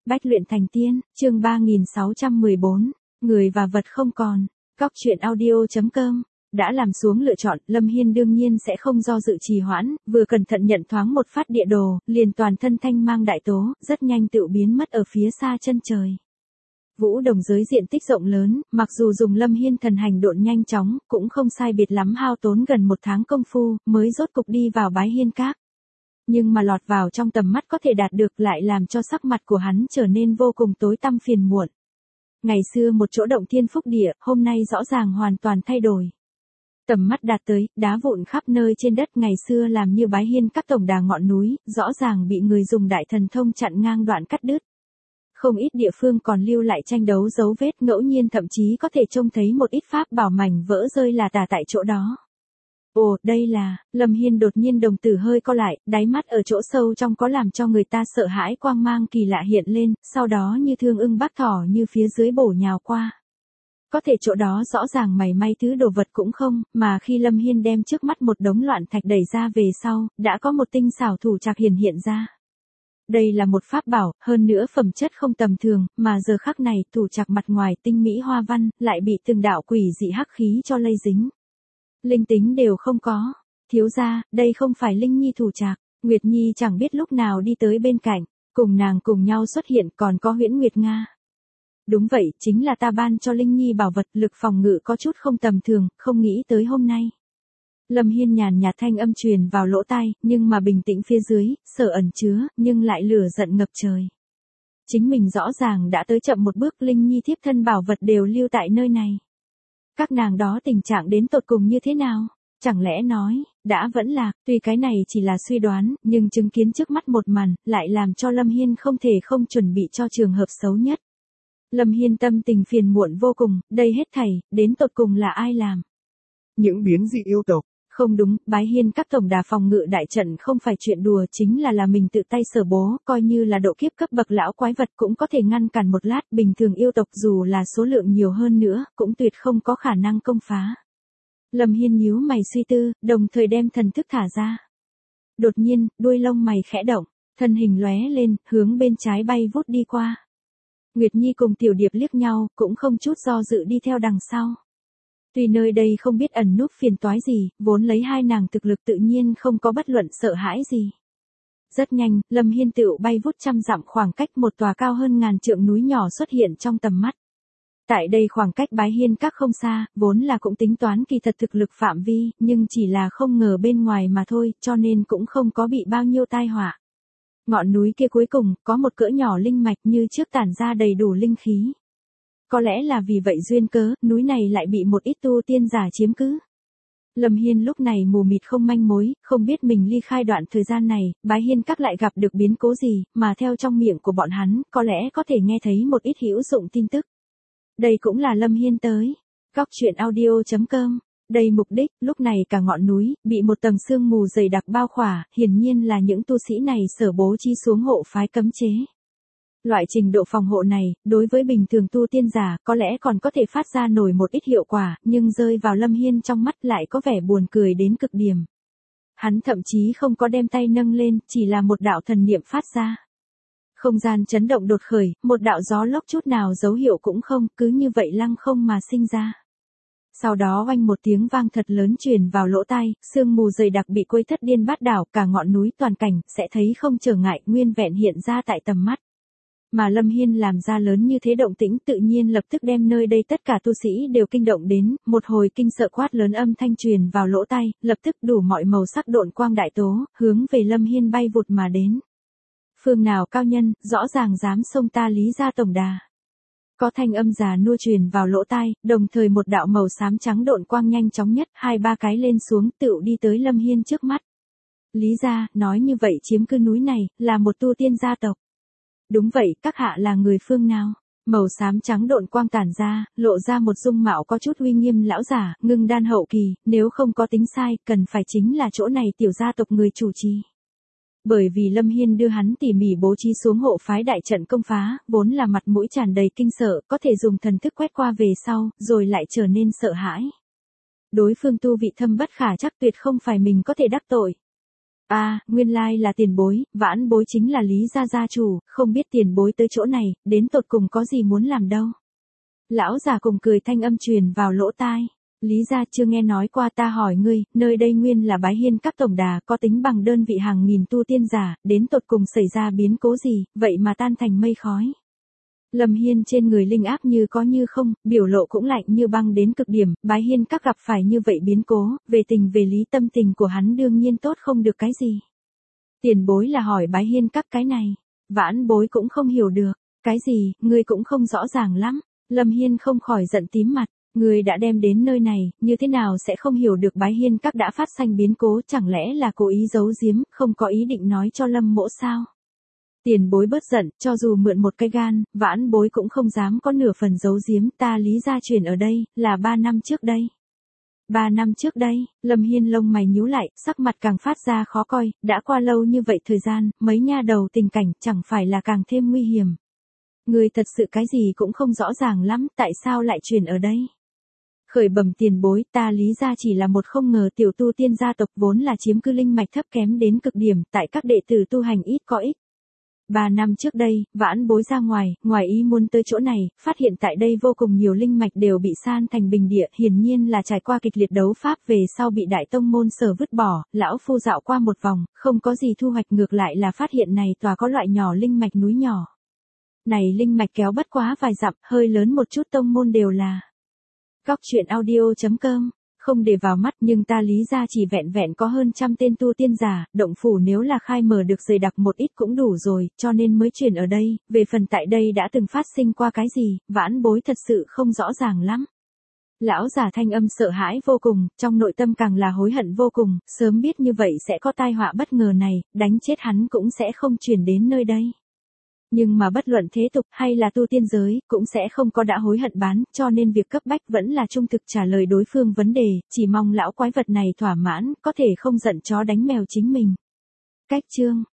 Bách luyện thành tiên, chương 3614, người và vật không còn. Góc truyện audio.com. Đã làm xuống lựa chọn, Lâm Hiên đương nhiên sẽ không do dự trì hoãn, vừa cẩn thận nhận thoáng một phát địa đồ, liền toàn thân thanh mang đại tố, rất nhanh tự biến mất ở phía xa chân trời. Vũ Đồng giới diện tích rộng lớn, mặc dù dùng Lâm Hiên thần hành độn nhanh chóng, cũng không sai biệt lắm hao tốn gần 1 tháng công phu, mới rốt cục đi vào Bái Hiên Các. Nhưng mà lọt vào trong tầm mắt có thể đạt được lại làm cho sắc mặt của hắn trở nên vô cùng tối tăm phiền muộn. Ngày xưa một chỗ động thiên phúc địa, hôm nay rõ ràng hoàn toàn thay đổi. Tầm mắt đạt tới, đá vụn khắp nơi trên đất ngày xưa làm như Bái Hiên Các tổng đà ngọn núi, rõ ràng bị người dùng đại thần thông chặn ngang đoạn cắt đứt. Không ít địa phương còn lưu lại tranh đấu dấu vết, ngẫu nhiên thậm chí có thể trông thấy một ít pháp bảo mảnh vỡ rơi là tả tại chỗ đó. Ồ, đây là, Lâm Hiên đột nhiên đồng tử hơi co lại, đáy mắt ở chỗ sâu trong có làm cho người ta sợ hãi quang mang kỳ lạ hiện lên, sau đó như thương ưng bác thỏ như phía dưới bổ nhào qua. Có thể chỗ đó rõ ràng mảy may thứ đồ vật cũng không, mà khi Lâm Hiên đem trước mắt một đống loạn thạch đẩy ra về sau, đã có một tinh xảo thủ trạc hiện ra. Đây là một pháp bảo, hơn nữa phẩm chất không tầm thường, mà giờ khắc này thủ trạc mặt ngoài tinh mỹ hoa văn, lại bị từng đạo quỷ dị hắc khí cho lây dính. Linh tính đều không có. Thiếu gia, đây không phải Linh Nhi thủ trạc. Nguyệt Nhi chẳng biết lúc nào đi tới bên cạnh, cùng nàng cùng nhau xuất hiện còn có Huyễn Nguyệt Nga. Đúng vậy, chính là ta ban cho Linh Nhi bảo vật, lực phòng ngự có chút không tầm thường, không nghĩ tới hôm nay. Lâm Hiên nhàn nhạt thanh âm truyền vào lỗ tai, nhưng mà bình tĩnh phía dưới, sở ẩn chứa, nhưng lại lửa giận ngập trời. Chính mình rõ ràng đã tới chậm một bước, Linh Nhi thiếp thân bảo vật đều lưu tại nơi này. Các nàng đó tình trạng đến tột cùng như thế nào? Chẳng lẽ nói, đã vẫn lạc, tuy cái này chỉ là suy đoán, nhưng chứng kiến trước mắt một màn, lại làm cho Lâm Hiên không thể không chuẩn bị cho trường hợp xấu nhất. Lâm Hiên tâm tình phiền muộn vô cùng, đây hết thảy, đến tột cùng là ai làm? Những biến dị yêu tộc. Không đúng, Bái Hiên Các tổng đà phòng ngự đại trận không phải chuyện đùa, chính là mình tự tay sở bố, coi như là độ kiếp cấp bậc lão quái vật cũng có thể ngăn cản một lát, bình thường yêu tộc dù là số lượng nhiều hơn nữa, cũng tuyệt không có khả năng công phá. Lâm Hiên nhíu mày suy tư, đồng thời đem thần thức thả ra. Đột nhiên, đuôi lông mày khẽ động, thân hình lóe lên, hướng bên trái bay vút đi qua. Nguyệt Nhi cùng Tiểu Điệp liếc nhau, cũng không chút do dự đi theo đằng sau. Tuy nơi đây không biết ẩn núp phiền toái gì, vốn lấy hai nàng thực lực tự nhiên không có bất luận sợ hãi gì. Rất nhanh, Lâm Hiên tựu bay vút 100 dặm, khoảng cách một tòa cao hơn 1000 trượng núi nhỏ xuất hiện trong tầm mắt. Tại đây khoảng cách Bái Hiên Các không xa, vốn là cũng tính toán kỳ thật thực lực phạm vi, nhưng chỉ là không ngờ bên ngoài mà thôi, cho nên cũng không có bị bao nhiêu tai họa. Ngọn núi kia cuối cùng, có một cỡ nhỏ linh mạch như trước tản ra đầy đủ linh khí. Có lẽ là vì vậy duyên cớ, núi này lại bị một ít tu tiên giả chiếm cứ. Lâm Hiên lúc này mù mịt không manh mối, không biết mình ly khai đoạn thời gian này, Bái Hiên Các lại gặp được biến cố gì, mà theo trong miệng của bọn hắn, có lẽ có thể nghe thấy một ít hữu dụng tin tức. Đây cũng là Lâm Hiên tới. Góc truyện audio.com. Đây mục đích, lúc này cả ngọn núi, bị một tầng sương mù dày đặc bao khỏa, hiển nhiên là những tu sĩ này sở bố trí xuống hộ phái cấm chế. Loại trình độ phòng hộ này, đối với bình thường tu tiên giả, có lẽ còn có thể phát ra nổi một ít hiệu quả, nhưng rơi vào Lâm Hiên trong mắt lại có vẻ buồn cười đến cực điểm. Hắn thậm chí không có đem tay nâng lên, chỉ là một đạo thần niệm phát ra. Không gian chấn động đột khởi, một đạo gió lốc chút nào dấu hiệu cũng không, cứ như vậy lăng không mà sinh ra. Sau đó oanh một tiếng vang thật lớn truyền vào lỗ tai, sương mù dày đặc bị quấy thất điên bát đảo, cả ngọn núi toàn cảnh, sẽ thấy không trở ngại, nguyên vẹn hiện ra tại tầm mắt. Mà Lâm Hiên làm ra lớn như thế động tĩnh tự nhiên lập tức đem nơi đây tất cả tu sĩ đều kinh động đến, một hồi kinh sợ quát lớn âm thanh truyền vào lỗ tai, lập tức đủ mọi màu sắc độn quang đại tố, hướng về Lâm Hiên bay vụt mà đến. Phương nào cao nhân, rõ ràng dám xông ta Lý gia tổng đà. Có thanh âm già nua truyền vào lỗ tai, đồng thời một đạo màu xám trắng độn quang nhanh chóng nhất, 2-3 cái lên xuống, tựu đi tới Lâm Hiên trước mắt. Lý gia, nói như vậy chiếm cứ núi này, là một tu tiên gia tộc. Đúng vậy, các hạ là người phương nào? Màu xám trắng độn quang tản ra, lộ ra một dung mạo có chút uy nghiêm lão giả, ngưng đan hậu kỳ, nếu không có tính sai, cần phải chính là chỗ này tiểu gia tộc người chủ trì. Bởi vì Lâm Hiên đưa hắn tỉ mỉ bố trí xuống hộ phái đại trận công phá, vốn là mặt mũi tràn đầy kinh sợ, có thể dùng thần thức quét qua về sau, rồi lại trở nên sợ hãi. Đối phương tu vị thâm bất khả chắc, tuyệt không phải mình có thể đắc tội. À, nguyên lai là tiền bối, Vãn Bối chính là Lý gia chủ, không biết tiền bối tới chỗ này, đến tột cùng có gì muốn làm đâu. Lão già cùng cười thanh âm truyền vào lỗ tai. Lý gia chưa nghe nói qua, ta hỏi ngươi, nơi đây nguyên là Bái Hiên các tổng đà, có tính bằng đơn vị hàng nghìn tu tiên giả, đến tột cùng xảy ra biến cố gì, vậy mà tan thành mây khói. Lâm Hiên trên người linh áp như có như không, biểu lộ cũng lạnh như băng đến cực điểm, Bái Hiên các gặp phải như vậy biến cố, về tình về lý tâm tình của hắn đương nhiên tốt không được cái gì. Tiền bối là hỏi Bái Hiên các cái này, Vãn Bối cũng không hiểu được, cái gì, ngươi cũng không rõ ràng lắm. Lâm Hiên không khỏi giận tím mặt, ngươi đã đem đến nơi này, như thế nào sẽ không hiểu được Bái Hiên các đã phát sinh biến cố, chẳng lẽ là cố ý giấu giếm, không có ý định nói cho Lâm mỗ sao? Tiền bối bớt giận, cho dù mượn một cái gan, Vãn Bối cũng không dám có nửa phần giấu giếm, ta Lý gia truyền ở đây, là 3 năm trước đây. 3 năm trước đây, Lâm Hiên lông mày nhíu lại, sắc mặt càng phát ra khó coi, đã qua lâu như vậy thời gian, mấy nha đầu tình cảnh chẳng phải là càng thêm nguy hiểm. Người thật sự cái gì cũng không rõ ràng lắm, tại sao lại truyền ở đây? Khởi bẩm tiền bối, ta Lý gia chỉ là một không ngờ tiểu tu tiên gia tộc vốn là chiếm cư linh mạch thấp kém đến cực điểm, tại các đệ tử tu hành ít có ích. 3 năm trước đây, Vãn Bối ra ngoài ý muốn tới chỗ này, phát hiện tại đây vô cùng nhiều linh mạch đều bị san thành bình địa, hiển nhiên là trải qua kịch liệt đấu pháp về sau bị đại tông môn sở vứt bỏ, lão phu dạo qua một vòng, không có gì thu hoạch, ngược lại là phát hiện này tòa có loại nhỏ linh mạch núi nhỏ. Này linh mạch kéo bất quá vài dặm, hơi lớn một chút tông môn đều là. Góc truyện audio.com không để vào mắt, nhưng ta Lý gia chỉ vẹn vẹn có hơn trăm tên tu tiên giả, động phủ nếu là khai mở được dày đặc một ít cũng đủ rồi, cho nên mới truyền ở đây, về phần tại đây đã từng phát sinh qua cái gì, Vãn Bối thật sự không rõ ràng lắm. Lão già thanh âm sợ hãi vô cùng, trong nội tâm càng là hối hận vô cùng, sớm biết như vậy sẽ có tai họa bất ngờ này, đánh chết hắn cũng sẽ không truyền đến nơi đây. Nhưng mà bất luận thế tục hay là tu tiên giới, cũng sẽ không có đã hối hận bán, cho nên việc cấp bách vẫn là trung thực trả lời đối phương vấn đề, chỉ mong lão quái vật này thỏa mãn, có thể không giận chó đánh mèo chính mình. Cách chương